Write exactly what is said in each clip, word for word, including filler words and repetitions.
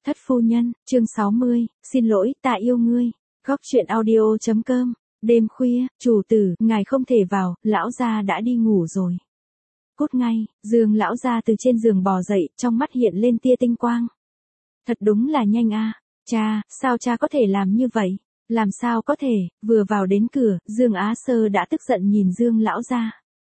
Thất phu nhân, chương sáu mươi, xin lỗi, ta yêu ngươi. Góc truyện audio chấm com. Đêm khuya, chủ tử, ngài không thể vào, lão gia đã đi ngủ rồi. Cút ngay, Dương lão gia từ trên giường bò dậy, trong mắt hiện lên tia tinh quang. Thật đúng là nhanh a, cha, sao cha có thể làm như vậy? Làm sao có thể? Vừa vào đến cửa, Dương Á Sơ đã tức giận nhìn Dương lão gia.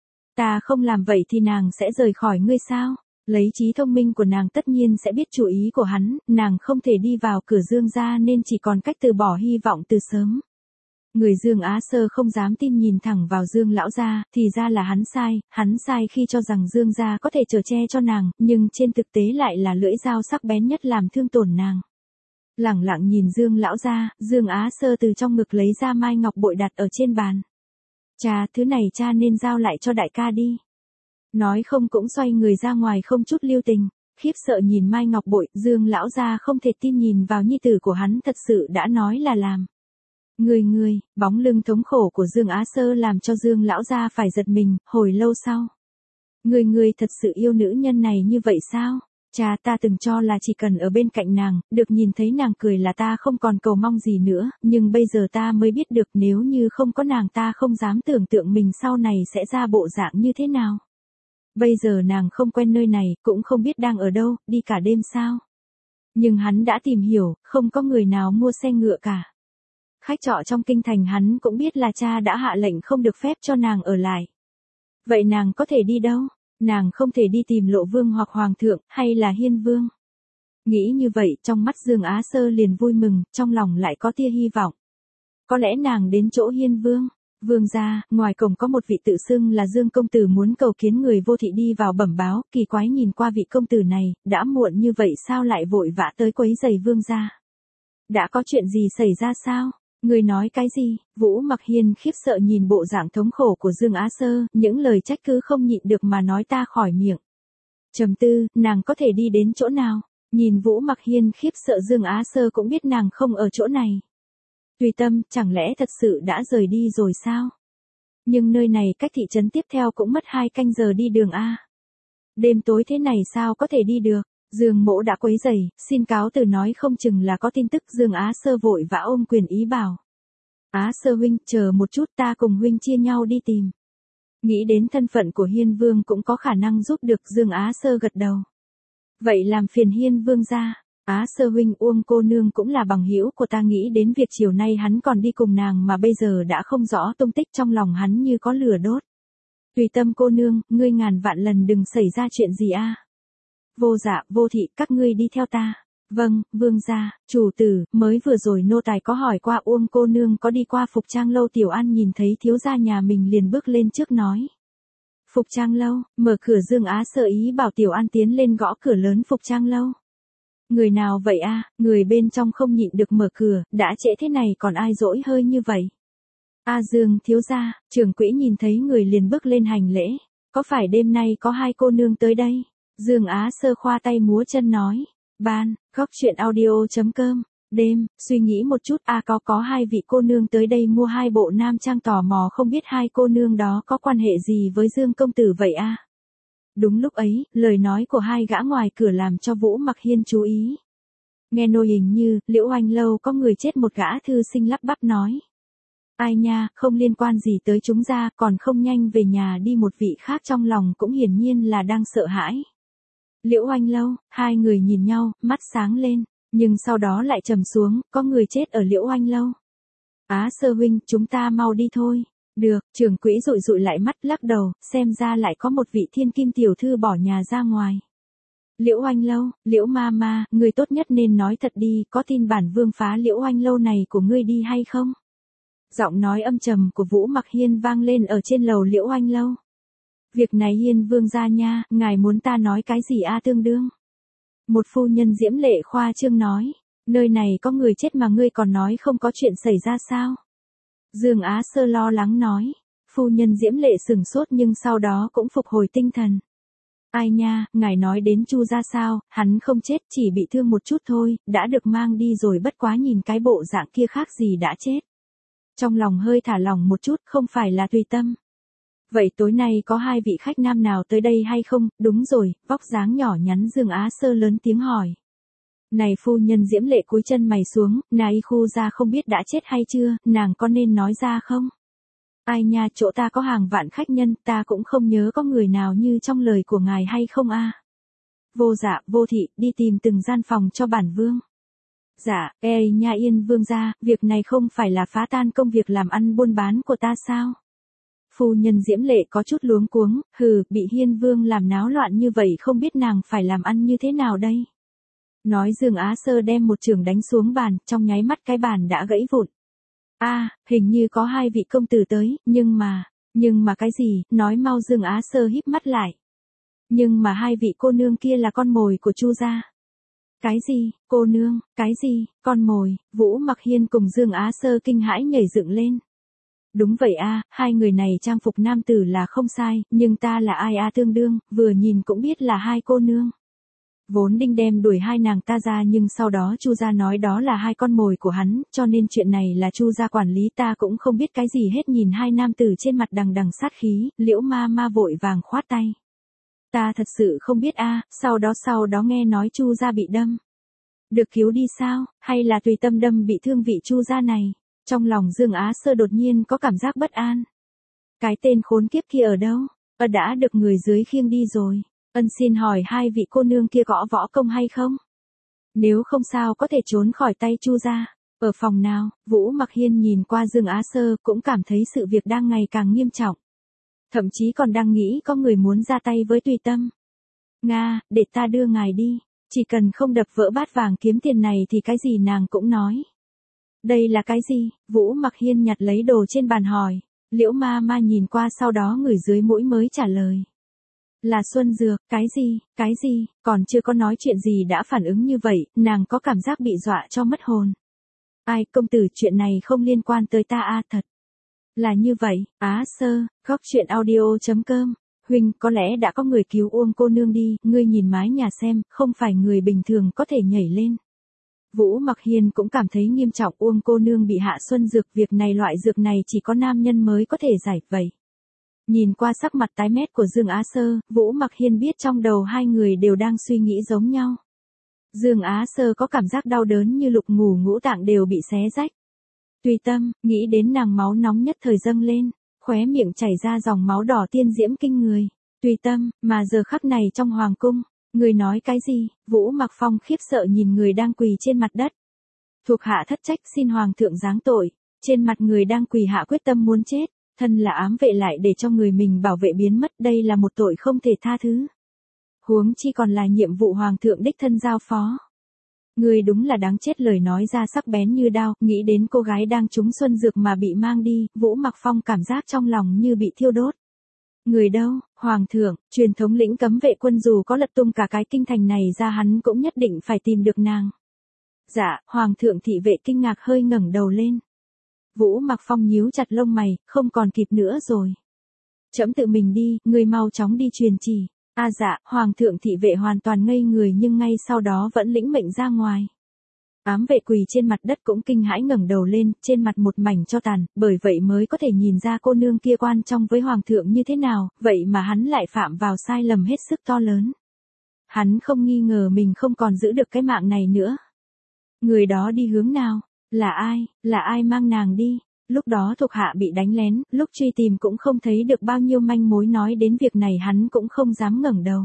Ta không làm vậy thì nàng sẽ rời khỏi ngươi sao? Lấy trí thông minh của nàng tất nhiên sẽ biết chủ ý của hắn, nàng không thể đi vào cửa Dương gia nên chỉ còn cách từ bỏ hy vọng từ sớm. Người Dương Á Sơ không dám tin nhìn thẳng vào Dương lão gia, thì ra là hắn sai, hắn sai khi cho rằng Dương gia có thể chở che cho nàng, nhưng trên thực tế lại là lưỡi dao sắc bén nhất làm thương tổn nàng. Lẳng lặng nhìn Dương lão gia, Dương Á Sơ từ trong ngực lấy ra mai ngọc bội đặt ở trên bàn. Cha, thứ này cha nên giao lại cho đại ca đi. Nói không cũng xoay người ra ngoài không chút lưu tình, khiếp sợ nhìn mai ngọc bội, Dương lão gia không thể tin nhìn vào nhi tử của hắn thật sự đã nói là làm. Người người, bóng lưng thống khổ của Dương Á Sơ làm cho Dương lão gia phải giật mình, hồi lâu sau. Người người thật sự yêu nữ nhân này như vậy sao? Cha, ta từng cho là chỉ cần ở bên cạnh nàng, được nhìn thấy nàng cười là ta không còn cầu mong gì nữa, nhưng bây giờ ta mới biết được nếu như không có nàng ta không dám tưởng tượng mình sau này sẽ ra bộ dạng như thế nào. Bây giờ nàng không quen nơi này, cũng không biết đang ở đâu, đi cả đêm sao. Nhưng hắn đã tìm hiểu, không có người nào mua xe ngựa cả. Khách trọ trong kinh thành hắn cũng biết là cha đã hạ lệnh không được phép cho nàng ở lại. Vậy nàng có thể đi đâu? Nàng không thể đi tìm Lộ Vương hoặc Hoàng thượng, hay là Hiên Vương. Nghĩ như vậy, trong mắt Dương Á Sơ liền vui mừng, trong lòng lại có tia hy vọng. Có lẽ nàng đến chỗ Hiên Vương. Vương gia, ngoài cổng có một vị tự xưng là Dương công tử muốn cầu kiến người vô thị đi vào bẩm báo, kỳ quái nhìn qua vị công tử này, đã muộn như vậy sao lại vội vã tới quấy giày vương gia. Đã có chuyện gì xảy ra sao? Người nói cái gì? Vũ Mặc Hiên khiếp sợ nhìn bộ dạng thống khổ của Dương Á Sơ, những lời trách cứ không nhịn được mà nói ta khỏi miệng. Trầm tư, nàng có thể đi đến chỗ nào? Nhìn Vũ Mặc Hiên khiếp sợ Dương Á Sơ cũng biết nàng không ở chỗ này. Tùy Tâm, chẳng lẽ thật sự đã rời đi rồi sao? Nhưng nơi này cách thị trấn tiếp theo cũng mất hai canh giờ đi đường a. Đêm tối thế này sao có thể đi được? Dương Mỗ đã quấy rầy, xin cáo từ nói không chừng là có tin tức. Dương Á Sơ vội vã ôm quyền ý bảo. Á Sơ huynh, chờ một chút ta cùng huynh chia nhau đi tìm. Nghĩ đến thân phận của Hiên Vương cũng có khả năng giúp được. Dương Á Sơ gật đầu. Vậy làm phiền Hiên Vương gia. Á Sơ huynh, Uông cô nương cũng là bằng hữu của ta, nghĩ đến việc chiều nay hắn còn đi cùng nàng mà bây giờ đã không rõ tung tích, trong lòng hắn như có lửa đốt. Tùy Tâm cô nương, ngươi ngàn vạn lần đừng xảy ra chuyện gì a. Vô Dạ, Vô Thị, các ngươi đi theo ta. Vâng, vương gia, chủ tử, mới vừa rồi nô tài có hỏi qua Uông cô nương có đi qua Phục Trang lâu. Tiểu An nhìn thấy thiếu gia nhà mình liền bước lên trước nói. Phục Trang lâu, mở cửa. Dương Á Sơ ý bảo Tiểu An tiến lên gõ cửa lớn Phục Trang lâu. Người nào vậy a? Người bên trong không nhịn được mở cửa, đã trễ thế này còn ai dỗi hơi như vậy? A Dương thiếu gia, trưởng quỹ nhìn thấy người liền bước lên hành lễ. Có phải đêm nay có hai cô nương tới đây? Dương Á Sơ khoa tay múa chân nói. Ban, góc truyện audio chấm com. Đêm, suy nghĩ một chút, a à, có có hai vị cô nương tới đây mua hai bộ nam trang, tò mò không biết hai cô nương đó có quan hệ gì với Dương công tử vậy a? À? Đúng lúc ấy, lời nói của hai gã ngoài cửa làm cho Vũ Mặc Hiên chú ý. Nghe nô hình như, Liễu Oanh lâu có người chết, một gã thư sinh lắp bắp nói. Ai nha, không liên quan gì tới chúng ra, còn không nhanh về nhà đi. Một vị khác trong lòng cũng hiển nhiên là đang sợ hãi. Liễu Oanh lâu, hai người nhìn nhau, mắt sáng lên, nhưng sau đó lại trầm xuống, có người chết ở Liễu Oanh lâu. Á Sơ huynh, chúng ta mau đi thôi. Được, trưởng quỹ dụi dụi lại mắt lắc đầu, xem ra lại có một vị thiên kim tiểu thư bỏ nhà ra ngoài. Liễu Oanh lâu, Liễu ma ma, người tốt nhất nên nói thật đi, có tin bản vương phá Liễu Oanh lâu này của ngươi đi hay không? Giọng nói âm trầm của Vũ Mặc Hiên vang lên ở trên lầu Liễu Oanh lâu. Việc này Hiên Vương gia nha, ngài muốn ta nói cái gì a? Tương đương. Một phu nhân diễm lệ khoa trương nói, nơi này có người chết mà ngươi còn nói không có chuyện xảy ra sao? Dương Á Sơ lo lắng nói. Phu nhân diễm lệ sừng sốt nhưng sau đó cũng phục hồi tinh thần. Ai nha, ngài nói đến Chu gia sao? Hắn không chết, chỉ bị thương một chút thôi, đã được mang đi rồi, bất quá nhìn cái bộ dạng kia khác gì đã chết. Trong lòng hơi thả lỏng một chút, không phải là Tùy Tâm. Vậy tối nay có hai vị khách nam nào tới đây hay không? Đúng rồi, vóc dáng nhỏ nhắn Dương Á Sơ lớn tiếng hỏi. Này phu nhân Diễm Lệ cúi chân mày xuống, nà y khu ra không biết đã chết hay chưa, nàng có nên nói ra không? Ai nha, chỗ ta có hàng vạn khách nhân, ta cũng không nhớ có người nào như trong lời của ngài hay không a. Vô dạ, vô thị, đi tìm từng gian phòng cho bản vương. Dạ, ê nha Yên vương gia, việc này không phải là phá tan công việc làm ăn buôn bán của ta sao? Phu nhân Diễm Lệ có chút luống cuống, hừ, bị Hiên vương làm náo loạn như vậy không biết nàng phải làm ăn như thế nào đây? Nói Dương Á Sơ đem một chưởng đánh xuống bàn, trong nháy mắt cái bàn đã gãy vụn. A, à, hình như có hai vị công tử tới, nhưng mà, nhưng mà cái gì, nói mau. Dương Á Sơ híp mắt lại. Nhưng mà hai vị cô nương kia là con mồi của Chu gia. Cái gì, cô nương, cái gì, con mồi, Vũ Mặc Hiên cùng Dương Á Sơ kinh hãi nhảy dựng lên. Đúng vậy a, hai người này trang phục nam tử là không sai, nhưng ta là ai a tương đương, vừa nhìn cũng biết là hai cô nương. Vốn định đem đuổi hai nàng ta ra nhưng sau đó Chu gia nói đó là hai con mồi của hắn, cho nên chuyện này là Chu gia quản lý, ta cũng không biết cái gì hết. Nhìn hai nam tử trên mặt đằng đằng sát khí, Liễu Ma Ma vội vàng khoát tay. Ta thật sự không biết a, sau đó sau đó nghe nói Chu gia bị đâm. Được cứu đi sao, hay là tùy tâm đâm bị thương vị Chu gia này? Trong lòng Dương Á Sơ đột nhiên có cảm giác bất an. Cái tên khốn kiếp kia ở đâu? Ơ đã được người dưới khiêng đi rồi. Ân xin hỏi hai vị cô nương kia có võ công hay không? Nếu không sao có thể trốn khỏi tay Chu gia. Ở phòng nào? Vũ Mặc Hiên nhìn qua Dương Á Sơ cũng cảm thấy sự việc đang ngày càng nghiêm trọng. Thậm chí còn đang nghĩ có người muốn ra tay với tùy tâm. Nga, để ta đưa ngài đi. Chỉ cần không đập vỡ bát vàng kiếm tiền này thì cái gì nàng cũng nói. Đây là cái gì? Vũ Mặc Hiên nhặt lấy đồ trên bàn hỏi. Liễu Ma Ma nhìn qua sau đó ngửi dưới mũi mới trả lời. Là xuân dược, cái gì, cái gì, còn chưa có nói chuyện gì đã phản ứng như vậy, nàng có cảm giác bị dọa cho mất hồn. Ai, công tử, chuyện này không liên quan tới ta a, thật. Là như vậy, Á Sơ, góc truyện audio chấm com. Huynh, có lẽ đã có người cứu Uông cô nương đi, ngươi nhìn mái nhà xem, không phải người bình thường có thể nhảy lên. Vũ Mặc Hiên cũng cảm thấy nghiêm trọng, Uông cô nương bị hạ xuân dược, việc này loại dược này chỉ có nam nhân mới có thể giải, vậy. Nhìn qua sắc mặt tái mét của Dương Á Sơ, Vũ Mặc Hiên biết trong đầu hai người đều đang suy nghĩ giống nhau. Dương Á Sơ có cảm giác đau đớn như lục ngủ ngũ tạng đều bị xé rách. Tùy tâm, nghĩ đến nàng máu nóng nhất thời dâng lên, khóe miệng chảy ra dòng máu đỏ tiên diễm kinh người. Tùy tâm, mà giờ khắc này trong hoàng cung, người nói cái gì? Vũ Mặc Phong khiếp sợ nhìn người đang quỳ trên mặt đất. Thuộc hạ thất trách, xin hoàng thượng giáng tội. Trên mặt người đang quỳ hạ quyết tâm muốn chết. Thân là ám vệ lại để cho người mình bảo vệ biến mất, đây là một tội không thể tha thứ. Huống chi còn là nhiệm vụ hoàng thượng đích thân giao phó. Người đúng là đáng chết, lời nói ra sắc bén như đao, nghĩ đến cô gái đang trúng xuân dược mà bị mang đi, Vũ Mặc Phong cảm giác trong lòng như bị thiêu đốt. Người đâu, hoàng thượng, truyền thống lĩnh cấm vệ quân dù có lật tung cả cái kinh thành này ra hắn cũng nhất định phải tìm được nàng. Dạ, hoàng thượng. Thị vệ kinh ngạc hơi ngẩng đầu lên. Vũ Mặc Phong nhíu chặt lông mày, không còn kịp nữa rồi. Trẫm tự mình đi, người mau chóng đi truyền chỉ. A à dạ, hoàng thượng. Thị vệ hoàn toàn ngây người nhưng ngay sau đó vẫn lĩnh mệnh ra ngoài. Ám vệ quỳ trên mặt đất cũng kinh hãi ngẩng đầu lên, trên mặt một mảnh tro tàn, bởi vậy mới có thể nhìn ra cô nương kia quan trọng với hoàng thượng như thế nào, vậy mà hắn lại phạm vào sai lầm hết sức to lớn. Hắn không nghi ngờ mình không còn giữ được cái mạng này nữa. Người đó đi hướng nào? Là ai, là ai mang nàng đi? Lúc đó thuộc hạ bị đánh lén, lúc truy tìm cũng không thấy được bao nhiêu manh mối, nói đến việc này hắn cũng không dám ngẩng đầu.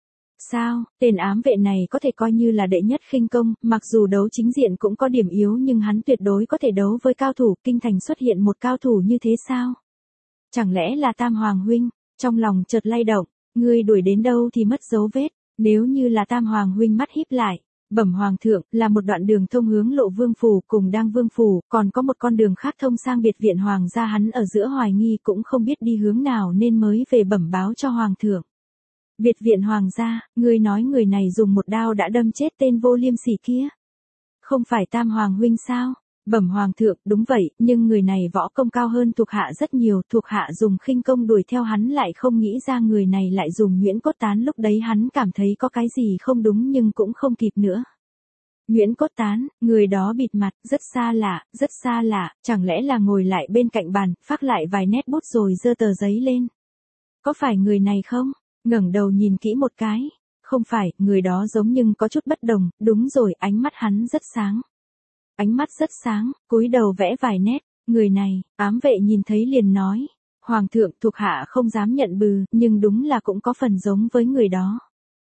Sao, tên ám vệ này có thể coi như là đệ nhất khinh công, mặc dù đấu chính diện cũng có điểm yếu nhưng hắn tuyệt đối có thể đấu với cao thủ, kinh thành xuất hiện một cao thủ như thế sao? Chẳng lẽ là Tam Hoàng huynh? Trong lòng chợt lay động, ngươi đuổi đến đâu thì mất dấu vết, nếu như là Tam Hoàng huynh mắt híp lại. Bẩm hoàng thượng, là một đoạn đường thông hướng Lộ Vương phủ cùng Đang Vương phủ, còn có một con đường khác thông sang biệt viện hoàng gia, hắn ở giữa hoài nghi cũng không biết đi hướng nào nên mới về bẩm báo cho hoàng thượng. Biệt viện hoàng gia, ngươi nói người này dùng một đao đã đâm chết tên vô liêm sỉ kia. Không phải Tam Hoàng huynh sao? Bẩm hoàng thượng, đúng vậy, nhưng người này võ công cao hơn thuộc hạ rất nhiều, thuộc hạ dùng khinh công đuổi theo hắn lại không nghĩ ra người này lại dùng nhuyễn cốt tán, lúc đấy hắn cảm thấy có cái gì không đúng nhưng cũng không kịp nữa. Nhuyễn cốt tán, người đó bịt mặt, rất xa lạ, rất xa lạ, chẳng lẽ là ngồi lại bên cạnh bàn, phác lại vài nét bút rồi giơ tờ giấy lên. Có phải người này không? Ngẩng đầu nhìn kỹ một cái. Không phải, người đó giống nhưng có chút bất đồng, đúng rồi, ánh mắt hắn rất sáng. Ánh mắt rất sáng, cúi đầu vẽ vài nét, người này, ám vệ nhìn thấy liền nói. Hoàng thượng thuộc hạ không dám nhận bừ, nhưng đúng là cũng có phần giống với người đó.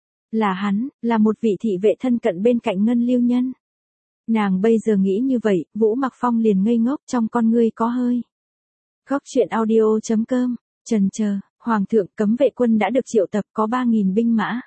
Là hắn, là một vị thị vệ thân cận bên cạnh Ngân Lưu Nhân. Nàng bây giờ nghĩ như vậy, Vũ Mặc Phong liền ngây ngốc trong con ngươi có hơi. Góc chuyện audio chấm com, trần chờ, Hoàng thượng cấm vệ quân đã được triệu tập có ba nghìn binh mã.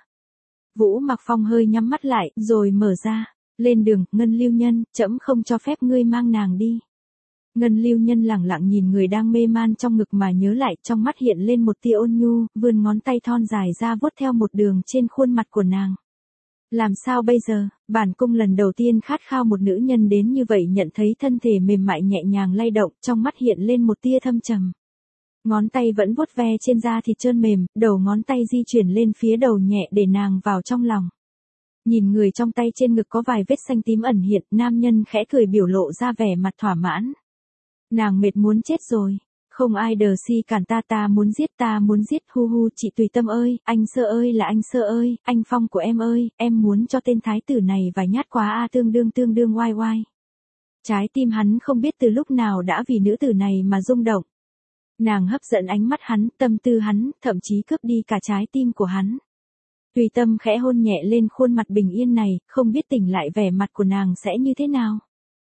Vũ Mặc Phong hơi nhắm mắt lại, rồi mở ra. Lên đường, Ngân Lưu Nhân, trẫm không cho phép ngươi mang nàng đi. Ngân Lưu Nhân lẳng lặng nhìn người đang mê man trong ngực mà nhớ lại, trong mắt hiện lên một tia ôn nhu, vươn ngón tay thon dài ra vuốt theo một đường trên khuôn mặt của nàng. Làm sao bây giờ, bản cung lần đầu tiên khát khao một nữ nhân đến như vậy, nhận thấy thân thể mềm mại nhẹ nhàng lay động, trong mắt hiện lên một tia thâm trầm. Ngón tay vẫn vuốt ve trên da thịt trơn mềm, đầu ngón tay di chuyển lên phía đầu nhẹ để nàng vào trong lòng. Nhìn người trong tay trên ngực có vài vết xanh tím ẩn hiện, nam nhân khẽ cười biểu lộ ra vẻ mặt thỏa mãn. Nàng mệt muốn chết rồi. Không ai đờ si cản ta, ta muốn giết, ta muốn giết, hu hu, chị Tùy Tâm ơi, anh Sơ ơi là anh Sơ ơi, anh Phong của em ơi, em muốn cho tên thái tử này vài nhát quá a, tương đương tương đương oai oai. Trái tim hắn không biết từ lúc nào đã vì nữ tử này mà rung động. Nàng hấp dẫn ánh mắt hắn, tâm tư hắn, thậm chí cướp đi cả trái tim của hắn. Tùy Tâm khẽ hôn nhẹ lên khuôn mặt bình yên này, không biết tỉnh lại vẻ mặt của nàng sẽ như thế nào.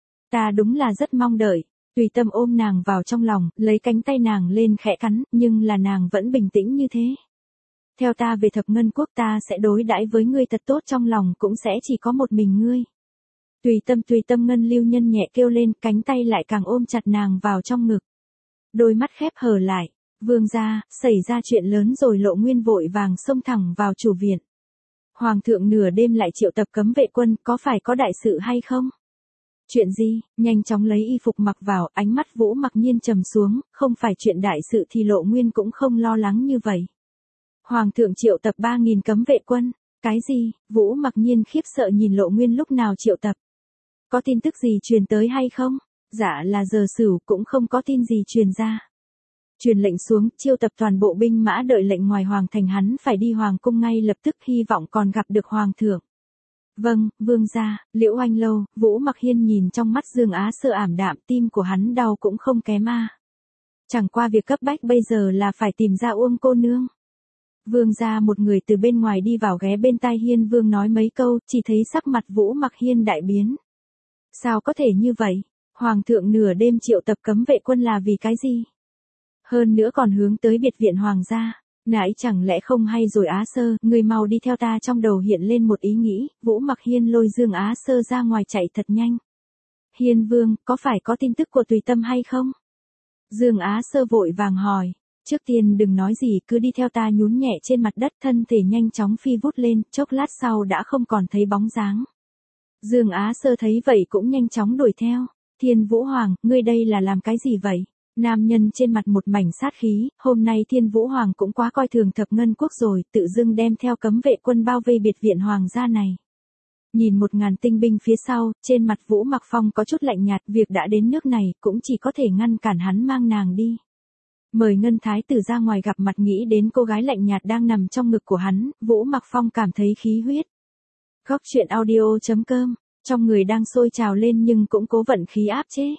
Ta đúng là rất mong đợi. Tùy Tâm ôm nàng vào trong lòng, lấy cánh tay nàng lên khẽ cắn, nhưng là nàng vẫn bình tĩnh như thế. Theo ta về Thập Ngân Quốc, ta sẽ đối đãi với ngươi thật tốt, trong lòng cũng sẽ chỉ có một mình ngươi. Tùy Tâm Tùy Tâm Ngân Lưu Nhân nhẹ kêu lên, cánh tay lại càng ôm chặt nàng vào trong ngực. Đôi mắt khép hờ lại, vương gia, xảy ra chuyện lớn rồi. Lộ Nguyên vội vàng xông thẳng vào chủ viện. Hoàng thượng nửa đêm lại triệu tập cấm vệ quân, có phải có đại sự hay không? Chuyện gì? Nhanh chóng lấy y phục mặc vào, ánh mắt Vũ Mặc Nhiên trầm xuống, không phải chuyện đại sự thì Lộ Nguyên cũng không lo lắng như vậy. Hoàng thượng triệu tập ba nghìn cấm vệ quân, cái gì? Vũ Mặc Nhiên khiếp sợ nhìn Lộ Nguyên, lúc nào triệu tập? Có tin tức gì truyền tới hay không? Dạ là giờ Sửu, cũng không có tin gì truyền ra. Truyền lệnh xuống, chiêu tập toàn bộ binh mã đợi lệnh ngoài hoàng thành, hắn phải đi hoàng cung ngay lập tức, hy vọng còn gặp được hoàng thượng. Vâng, vương gia. Liễu Oanh Lâu, Vũ Mặc Hiên nhìn trong mắt Dương Á Sơ ảm đạm, tim của hắn đau cũng không kém a. Chẳng qua việc cấp bách bây giờ là phải tìm ra Uông cô nương. Vương gia. Một người từ bên ngoài đi vào ghé bên tai Hiên Vương nói mấy câu, chỉ thấy sắc mặt Vũ Mặc Hiên đại biến. Sao có thể như vậy? Hoàng thượng nửa đêm triệu tập cấm vệ quân là vì cái gì? Hơn nữa còn hướng tới biệt viện hoàng gia. Nãy chẳng lẽ không hay rồi Á Sơ, người mau đi theo ta. Trong đầu hiện lên một ý nghĩ, Vũ Mặc Hiên lôi Dương Á Sơ ra ngoài chạy thật nhanh. Hiên Vương, có phải có tin tức của Tùy Tâm hay không? Dương Á Sơ vội vàng hỏi, trước tiên đừng nói gì, cứ đi theo ta. Nhún nhẹ trên mặt đất, thân thể nhanh chóng phi vút lên, chốc lát sau đã không còn thấy bóng dáng. Dương Á Sơ thấy vậy cũng nhanh chóng đuổi theo. Thiên Vũ Hoàng, ngươi đây là làm cái gì vậy? Nam nhân trên mặt một mảnh sát khí, hôm nay Thiên Vũ Hoàng cũng quá coi thường Thập Ngân Quốc rồi, tự dưng đem theo cấm vệ quân bao vây biệt viện hoàng gia này. Nhìn một ngàn tinh binh phía sau, trên mặt Vũ Mặc Phong có chút lạnh nhạt, việc đã đến nước này, cũng chỉ có thể ngăn cản hắn mang nàng đi. Mời Ngân Thái tử ra ngoài gặp mặt, nghĩ đến cô gái lạnh nhạt đang nằm trong ngực của hắn, Vũ Mặc Phong cảm thấy khí huyết. Góc chuyện audio chấm com, trong người đang sôi trào lên nhưng cũng cố vận khí áp chế.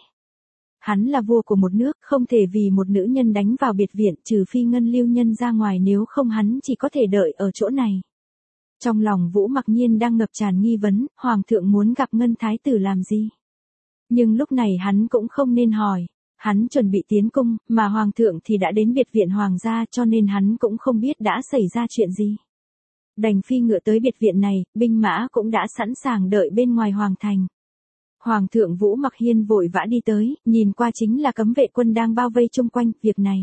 Hắn là vua của một nước, không thể vì một nữ nhân đánh vào biệt viện, trừ phi Ngân Lưu Nhân ra ngoài, nếu không hắn chỉ có thể đợi ở chỗ này. Trong lòng Vũ Mặc Nhiên đang ngập tràn nghi vấn, hoàng thượng muốn gặp Ngân Thái tử làm gì? Nhưng lúc này hắn cũng không nên hỏi. Hắn chuẩn bị tiến cung, mà hoàng thượng thì đã đến biệt viện hoàng gia, cho nên hắn cũng không biết đã xảy ra chuyện gì. Đành phi ngựa tới biệt viện này, binh mã cũng đã sẵn sàng đợi bên ngoài hoàng thành. Hoàng thượng Vũ Mặc Hiên vội vã đi tới, nhìn qua chính là cấm vệ quân đang bao vây chung quanh. Việc này,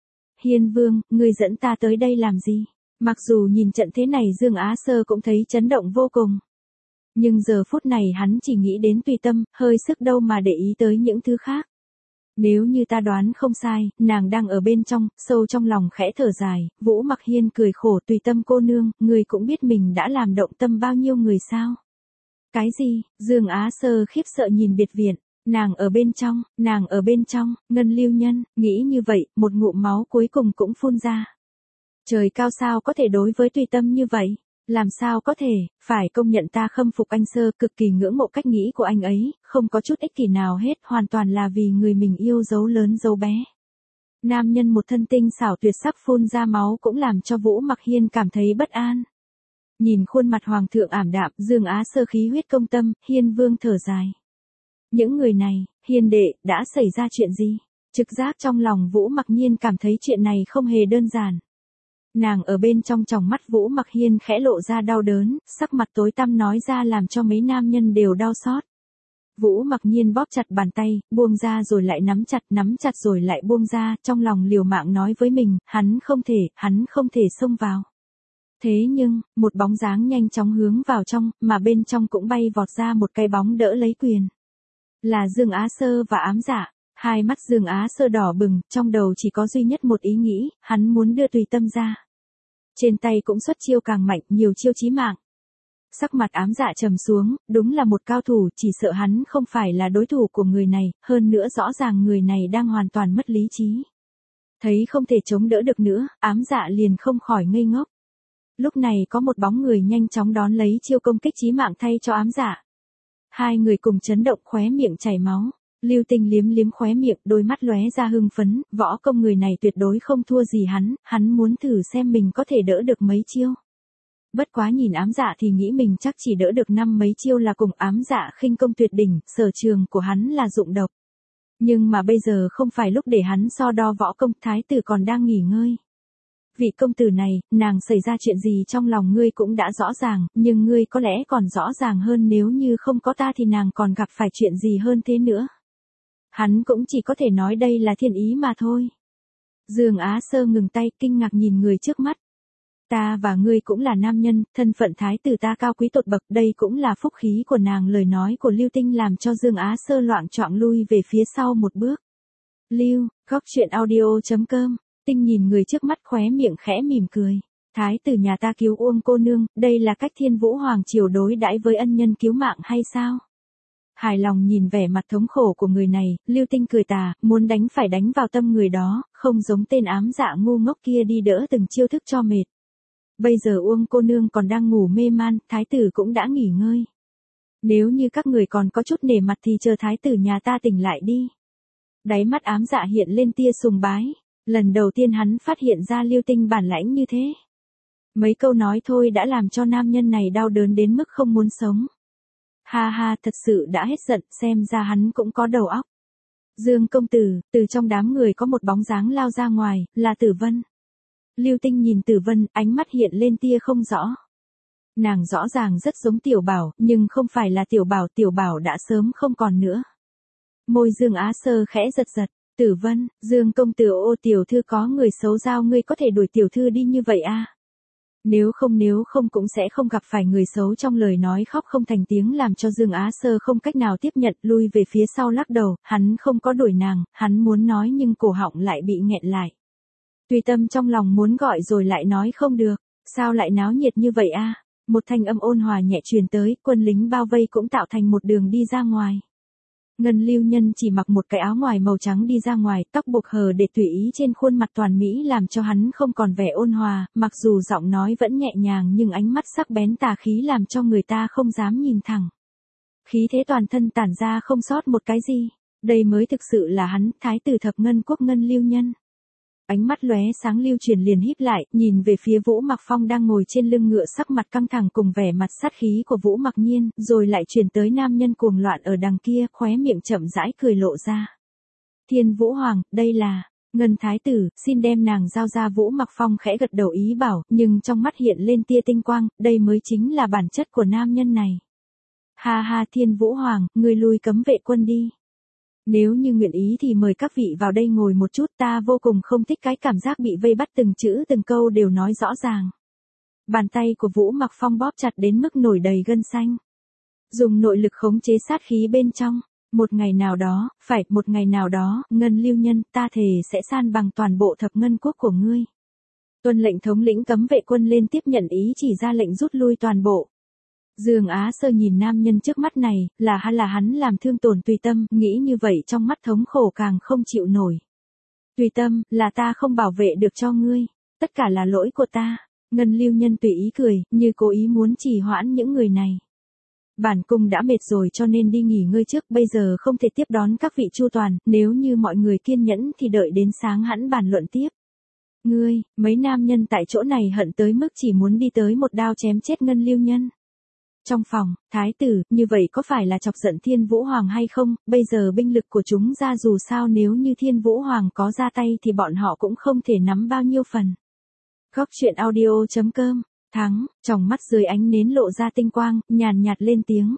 Hiên Vương, ngươi dẫn ta tới đây làm gì? Mặc dù nhìn trận thế này Dương Á Sơ cũng thấy chấn động vô cùng. Nhưng giờ phút này hắn chỉ nghĩ đến Tùy Tâm, hơi sức đâu mà để ý tới những thứ khác. Nếu như ta đoán không sai, nàng đang ở bên trong. Sâu trong lòng khẽ thở dài, Vũ Mặc Hiên cười khổ, Tùy Tâm cô nương, ngươi cũng biết mình đã làm động tâm bao nhiêu người sao? Cái gì? Dương Á Sơ khiếp sợ nhìn biệt viện. Nàng ở bên trong, nàng ở bên trong. Ngân Lưu Nhân, nghĩ như vậy, một ngụm máu cuối cùng cũng phun ra. Trời cao, sao có thể đối với Tùy Tâm như vậy? Làm sao có thể, phải công nhận ta khâm phục anh Sơ, cực kỳ ngưỡng mộ cách nghĩ của anh ấy, không có chút ích kỷ nào hết, hoàn toàn là vì người mình yêu giấu lớn giấu bé. Nam nhân một thân tinh xảo tuyệt sắc phun ra máu cũng làm cho Vũ Mặc Hiên cảm thấy bất an. Nhìn khuôn mặt hoàng thượng ảm đạm, Dương Á Sơ khí huyết công tâm, Hiên Vương thở dài. Những người này, Hiên đệ, đã xảy ra chuyện gì? Trực giác trong lòng Vũ Mặc Nhiên cảm thấy chuyện này không hề đơn giản. Nàng ở bên trong tròng mắt Vũ Mặc Hiên khẽ lộ ra đau đớn, sắc mặt tối tăm nói ra làm cho mấy nam nhân đều đau xót. Vũ Mặc Nhiên bóp chặt bàn tay, buông ra rồi lại nắm chặt, nắm chặt rồi lại buông ra, trong lòng liều mạng nói với mình, hắn không thể, hắn không thể xông vào. Thế nhưng, một bóng dáng nhanh chóng hướng vào trong, mà bên trong cũng bay vọt ra một cái bóng đỡ lấy quyền. Là Dương Á Sơ và Ám Dạ. Hai mắt Dương Á Sơ đỏ bừng, trong đầu chỉ có duy nhất một ý nghĩ, hắn muốn đưa Tùy Tâm ra. Trên tay cũng xuất chiêu càng mạnh, nhiều chiêu chí mạng. Sắc mặt Ám Dạ trầm xuống, đúng là một cao thủ, chỉ sợ hắn không phải là đối thủ của người này, hơn nữa rõ ràng người này đang hoàn toàn mất lý trí. Thấy không thể chống đỡ được nữa, Ám Dạ liền không khỏi ngây ngốc. Lúc này có một bóng người nhanh chóng đón lấy chiêu công kích chí mạng thay cho Ám Dạ. Hai người cùng chấn động, khóe miệng chảy máu. Lưu Tinh liếm liếm khóe miệng, đôi mắt lóe ra hưng phấn, võ công người này tuyệt đối không thua gì hắn, hắn muốn thử xem mình có thể đỡ được mấy chiêu. Bất quá nhìn Ám Dạ thì nghĩ mình chắc chỉ đỡ được năm mấy chiêu là cùng. Ám Dạ khinh công tuyệt đỉnh, sở trường của hắn là dụng độc. Nhưng mà bây giờ không phải lúc để hắn so đo võ công, thái tử còn đang nghỉ ngơi. Vị công tử này, nàng xảy ra chuyện gì trong lòng ngươi cũng đã rõ ràng, nhưng ngươi có lẽ còn rõ ràng hơn, nếu như không có ta thì nàng còn gặp phải chuyện gì hơn thế nữa. Hắn cũng chỉ có thể nói đây là thiên ý mà thôi. Dương Á Sơ ngừng tay, kinh ngạc nhìn người trước mắt. Ta và ngươi cũng là nam nhân, thân phận thái tử ta cao quý tột bậc, đây cũng là phúc khí của nàng. Lời nói của Lưu Tinh làm cho Dương Á Sơ loạng choạng lui về phía sau một bước. Lưu, góc truyện audio chấm com, Tinh nhìn người trước mắt khóe miệng khẽ mỉm cười. Thái tử nhà ta cứu Uông cô nương, đây là cách Thiên Vũ Hoàng triều đối đãi với ân nhân cứu mạng hay sao? Hài lòng nhìn vẻ mặt thống khổ của người này, Lưu Tinh cười tà, muốn đánh phải đánh vào tâm người đó, không giống tên Ám Dạ ngu ngốc kia đi đỡ từng chiêu thức cho mệt. Bây giờ Uông cô nương còn đang ngủ mê man, thái tử cũng đã nghỉ ngơi. Nếu như các người còn có chút nể mặt thì chờ thái tử nhà ta tỉnh lại đi. Đáy mắt Ám Dạ hiện lên tia sùng bái, lần đầu tiên hắn phát hiện ra Lưu Tinh bản lãnh như thế. Mấy câu nói thôi đã làm cho nam nhân này đau đớn đến mức không muốn sống. Ha ha, thật sự đã hết giận, xem ra hắn cũng có đầu óc. Dương công tử, từ trong đám người có một bóng dáng lao ra ngoài, là Tử Vân. Lưu Tinh nhìn Tử Vân, ánh mắt hiện lên tia không rõ. Nàng rõ ràng rất giống Tiểu Bảo, nhưng không phải là Tiểu Bảo, Tiểu Bảo đã sớm không còn nữa. Môi Dương Á Sơ khẽ giật giật, Tử Vân, Dương công tử, ô tiểu thư có người xấu giao ngươi có thể đuổi tiểu thư đi như vậy à? Nếu không nếu không cũng sẽ không gặp phải người xấu. Trong lời nói khóc không thành tiếng làm cho Dương Á Sơ không cách nào tiếp nhận, lui về phía sau lắc đầu, hắn không có đuổi nàng, hắn muốn nói nhưng cổ họng lại bị nghẹn lại. Tùy Tâm trong lòng muốn gọi rồi lại nói không được, sao lại náo nhiệt như vậy a? À? Một thanh âm ôn hòa nhẹ truyền tới, quân lính bao vây cũng tạo thành một đường đi ra ngoài. Ngân Lưu Nhân chỉ mặc một cái áo ngoài màu trắng đi ra ngoài, tóc buộc hờ để tùy ý trên khuôn mặt toàn mỹ làm cho hắn không còn vẻ ôn hòa, mặc dù giọng nói vẫn nhẹ nhàng nhưng ánh mắt sắc bén tà khí làm cho người ta không dám nhìn thẳng. Khí thế toàn thân tản ra không sót một cái gì, đây mới thực sự là hắn, thái tử thập ngân quốc Ngân Lưu Nhân. Ánh mắt lóe sáng Lưu Truyền liền híp lại, nhìn về phía Vũ Mặc Phong đang ngồi trên lưng ngựa, sắc mặt căng thẳng cùng vẻ mặt sát khí của Vũ Mặc Nhiên, rồi lại chuyển tới nam nhân cuồng loạn ở đằng kia, khóe miệng chậm rãi cười lộ ra. Thiên Vũ Hoàng, đây là Ngân thái tử, xin đem nàng giao ra. Vũ Mặc Phong khẽ gật đầu ý bảo, nhưng trong mắt hiện lên tia tinh quang, đây mới chính là bản chất của nam nhân này. Ha ha, Thiên Vũ Hoàng, ngươi lui cấm vệ quân đi. Nếu như nguyện ý thì mời các vị vào đây ngồi một chút, ta vô cùng không thích cái cảm giác bị vây bắt, từng chữ từng câu đều nói rõ ràng. Bàn tay của Vũ Mặc Phong bóp chặt đến mức nổi đầy gân xanh. Dùng nội lực khống chế sát khí bên trong. Một ngày nào đó, phải, một ngày nào đó, Ngân Lưu Nhân, ta thề sẽ san bằng toàn bộ thập ngân quốc của ngươi. Tuân lệnh thống lĩnh cấm vệ quân lên tiếp nhận ý chỉ ra lệnh rút lui toàn bộ. Dương Á Sơ nhìn nam nhân trước mắt này, là hắn là hắn làm thương tổn Tùy Tâm, nghĩ như vậy trong mắt thống khổ càng không chịu nổi. Tùy Tâm, là ta không bảo vệ được cho ngươi, tất cả là lỗi của ta. Ngân Lưu Nhân tùy ý cười, như cố ý muốn trì hoãn những người này. Bản cung đã mệt rồi cho nên đi nghỉ ngơi trước, bây giờ không thể tiếp đón các vị chu toàn, nếu như mọi người kiên nhẫn thì đợi đến sáng hẵng bàn luận tiếp. Ngươi, mấy nam nhân tại chỗ này hận tới mức chỉ muốn đi tới một đao chém chết Ngân Lưu Nhân. Trong phòng, thái tử, như vậy có phải là chọc giận Thiên Vũ Hoàng hay không, bây giờ binh lực của chúng ra dù sao nếu như Thiên Vũ Hoàng có ra tay thì bọn họ cũng không thể nắm bao nhiêu phần. Góc truyện audio chấm com, thắng, trong mắt dưới ánh nến lộ ra tinh quang, nhàn nhạt lên tiếng.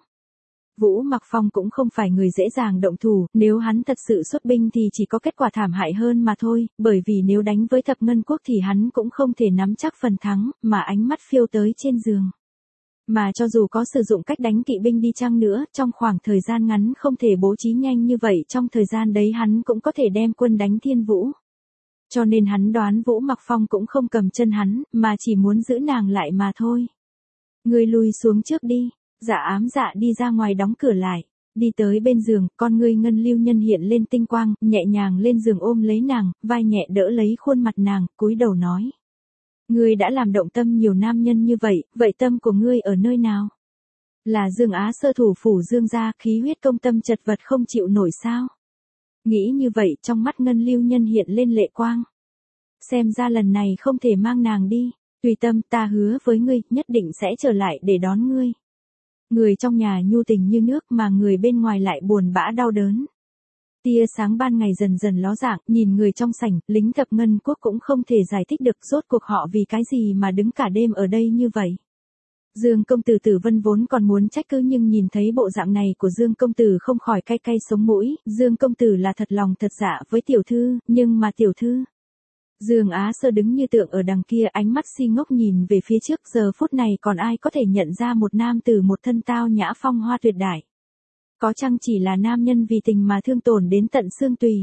Vũ Mặc Phong cũng không phải người dễ dàng động thủ, nếu hắn thật sự xuất binh thì chỉ có kết quả thảm hại hơn mà thôi, bởi vì nếu đánh với Thập Ngân Quốc thì hắn cũng không thể nắm chắc phần thắng, mà ánh mắt phiêu tới trên giường. Mà cho dù có sử dụng cách đánh kỵ binh đi chăng nữa, trong khoảng thời gian ngắn không thể bố trí nhanh như vậy, trong thời gian đấy hắn cũng có thể đem quân đánh Thiên Vũ. Cho nên hắn đoán Vũ Mặc Phong cũng không cầm chân hắn, mà chỉ muốn giữ nàng lại mà thôi. Ngươi lùi xuống trước đi. Dạ ám dạ đi ra ngoài đóng cửa lại, đi tới bên giường, con ngươi Ngân Lưu Nhân hiện lên tinh quang, nhẹ nhàng lên giường ôm lấy nàng, vai nhẹ đỡ lấy khuôn mặt nàng, cúi đầu nói. Ngươi đã làm động tâm nhiều nam nhân như vậy, vậy tâm của ngươi ở nơi nào? Là Dương Á Sơ thủ phủ Dương gia, khí huyết công tâm chật vật không chịu nổi sao? Nghĩ như vậy, trong mắt Ngân Lưu Nhân hiện lên lệ quang. Xem ra lần này không thể mang nàng đi, tùy tâm, ta hứa với ngươi, nhất định sẽ trở lại để đón ngươi. Người trong nhà nhu tình như nước mà người bên ngoài lại buồn bã đau đớn. Tia sáng ban ngày dần dần ló dạng, nhìn người trong sảnh, lính Thập Ngân Quốc cũng không thể giải thích được rốt cuộc họ vì cái gì mà đứng cả đêm ở đây như vậy. Dương công tử Tử Vân vốn còn muốn trách cứ nhưng nhìn thấy bộ dạng này của Dương công tử không khỏi cay cay sống mũi, Dương công tử là thật lòng thật dạ với tiểu thư, nhưng mà tiểu thư. Dương Á Sơ đứng như tượng ở đằng kia, ánh mắt si ngốc nhìn về phía trước, giờ phút này còn ai có thể nhận ra một nam tử một thân tao nhã phong hoa tuyệt đại. Có chăng chỉ là nam nhân vì tình mà thương tổn đến tận xương tùy.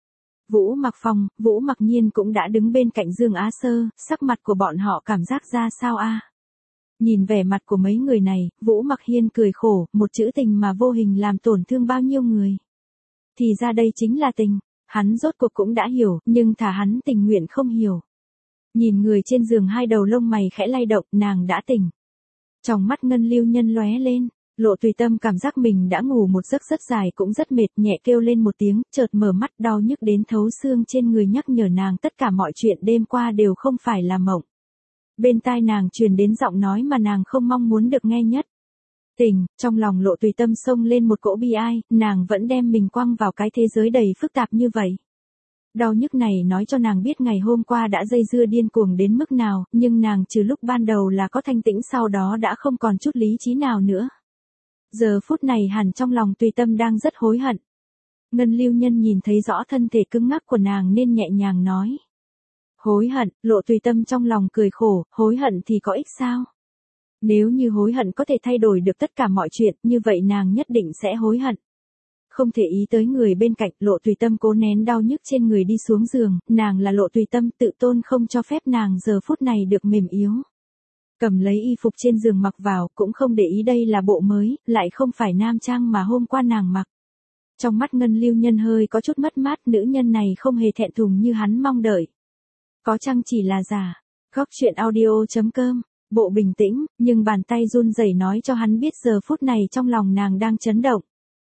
Vũ Mặc Phong, Vũ Mặc Nhiên cũng đã đứng bên cạnh Dương Á Sơ, sắc mặt của bọn họ cảm giác ra sao a? Nhìn vẻ mặt của mấy người này, Vũ Mặc Hiên cười khổ, một chữ tình mà vô hình làm tổn thương bao nhiêu người. Thì ra đây chính là tình. Hắn rốt cuộc cũng đã hiểu, nhưng thà hắn tình nguyện không hiểu. Nhìn người trên giường hai đầu lông mày khẽ lay động, nàng đã tỉnh. Trong mắt Ngân Lưu Nhân lóe lên, Lộ Tùy Tâm cảm giác mình đã ngủ một giấc rất dài cũng rất mệt, nhẹ kêu lên một tiếng, chợt mở mắt đau nhức đến thấu xương trên người nhắc nhở nàng tất cả mọi chuyện đêm qua đều không phải là mộng. Bên tai nàng truyền đến giọng nói mà nàng không mong muốn được nghe nhất. Tình, trong lòng Lộ Tùy Tâm xông lên một cỗ bi ai, nàng vẫn đem mình quăng vào cái thế giới đầy phức tạp như vậy. Đau nhức này nói cho nàng biết ngày hôm qua đã dây dưa điên cuồng đến mức nào, nhưng nàng trừ lúc ban đầu là có thanh tĩnh sau đó đã không còn chút lý trí nào nữa. Giờ phút này hẳn trong lòng Tùy Tâm đang rất hối hận. Ngân Lưu Nhân nhìn thấy rõ thân thể cứng ngắc của nàng nên nhẹ nhàng nói. Hối hận, Lộ Tùy Tâm trong lòng cười khổ, hối hận thì có ích sao? Nếu như hối hận có thể thay đổi được tất cả mọi chuyện, như vậy nàng nhất định sẽ hối hận. Không thể ý tới người bên cạnh, Lộ Tùy Tâm cố nén đau nhức trên người đi xuống giường, nàng là Lộ Tùy Tâm, tự tôn không cho phép nàng giờ phút này được mềm yếu. Cầm lấy y phục trên giường mặc vào, cũng không để ý đây là bộ mới, lại không phải nam trang mà hôm qua nàng mặc. Trong mắt Ngân Lưu Nhân hơi có chút mất mát, nữ nhân này không hề thẹn thùng như hắn mong đợi. Có chăng chỉ là giả. Góc truyện audio chấm com. Bộ bình tĩnh, nhưng bàn tay run rẩy nói cho hắn biết giờ phút này trong lòng nàng đang chấn động.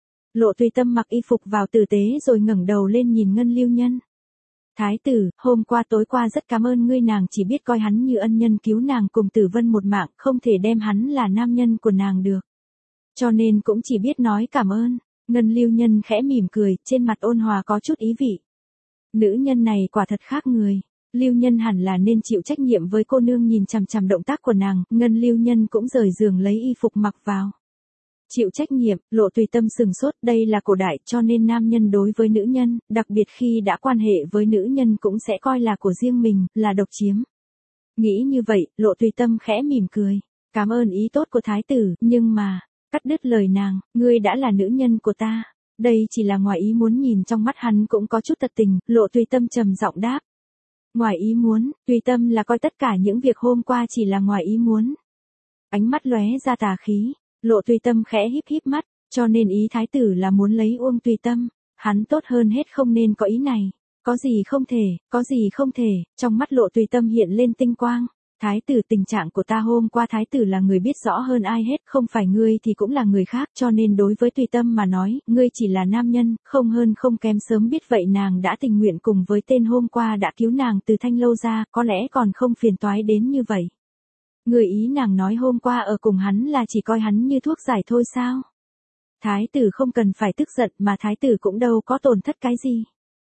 Lộ Tùy Tâm mặc y phục vào tử tế rồi ngẩng đầu lên nhìn Ngân Lưu Nhân. Thái tử, hôm qua tối qua rất cảm ơn ngươi, nàng chỉ biết coi hắn như ân nhân cứu nàng cùng Tử Vân một mạng, không thể đem hắn là nam nhân của nàng được. Cho nên cũng chỉ biết nói cảm ơn. Ngân Lưu Nhân khẽ mỉm cười, trên mặt ôn hòa có chút ý vị. Nữ nhân này quả thật khác người. Lưu Nhân hẳn là nên chịu trách nhiệm với cô nương nhìn chằm chằm động tác của nàng, Ngân Lưu Nhân cũng rời giường lấy y phục mặc vào. Chịu trách nhiệm, Lộ Tùy Tâm sừng sốt, đây là cổ đại cho nên nam nhân đối với nữ nhân, đặc biệt khi đã quan hệ với nữ nhân cũng sẽ coi là của riêng mình, là độc chiếm. Nghĩ như vậy, Lộ Tùy Tâm khẽ mỉm cười, cảm ơn ý tốt của thái tử, nhưng mà, cắt đứt lời nàng, ngươi đã là nữ nhân của ta. Đây chỉ là ngoài ý muốn, nhìn trong mắt hắn cũng có chút tật tình, Lộ Tùy Tâm trầm giọng đáp. Ngoài ý muốn, Tùy Tâm là coi tất cả những việc hôm qua chỉ là ngoài ý muốn. Ánh mắt lóe ra tà khí, Lộ Tùy Tâm khẽ híp híp mắt, cho nên ý thái tử là muốn lấy Uông Tùy Tâm, hắn tốt hơn hết không nên có ý này. Có gì không thể, có gì không thể, trong mắt Lộ Tùy Tâm hiện lên tinh quang, Thái tử, tình trạng của ta hôm qua thái tử là người biết rõ hơn ai hết, không phải ngươi thì cũng là người khác, cho nên đối với Tùy Tâm mà nói, ngươi chỉ là nam nhân, không hơn không kém, sớm biết vậy nàng đã tình nguyện cùng với tên hôm qua đã cứu nàng từ Thanh Lâu ra, có lẽ còn không phiền toái đến như vậy. Người ý nàng nói hôm qua ở cùng hắn là chỉ coi hắn như thuốc giải thôi sao? Thái tử không cần phải tức giận, mà thái tử cũng đâu có tổn thất cái gì.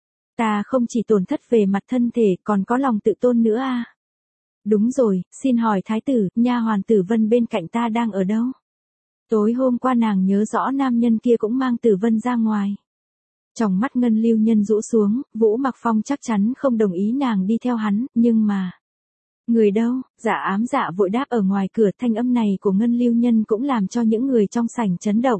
Ta không chỉ tổn thất về mặt thân thể, còn có lòng tự tôn nữa à. Đúng rồi, xin hỏi thái tử, nha hoàn Tử Vân bên cạnh ta đang ở đâu? Tối hôm qua nàng nhớ rõ nam nhân kia cũng mang Tử Vân ra ngoài. Trong mắt Ngân Lưu Nhân rũ xuống, Vũ Mặc Phong chắc chắn không đồng ý nàng đi theo hắn, nhưng mà... Người đâu? Dạ Ám Dạ vội đáp ở ngoài cửa, thanh âm này của Ngân Lưu Nhân cũng làm cho những người trong sảnh chấn động.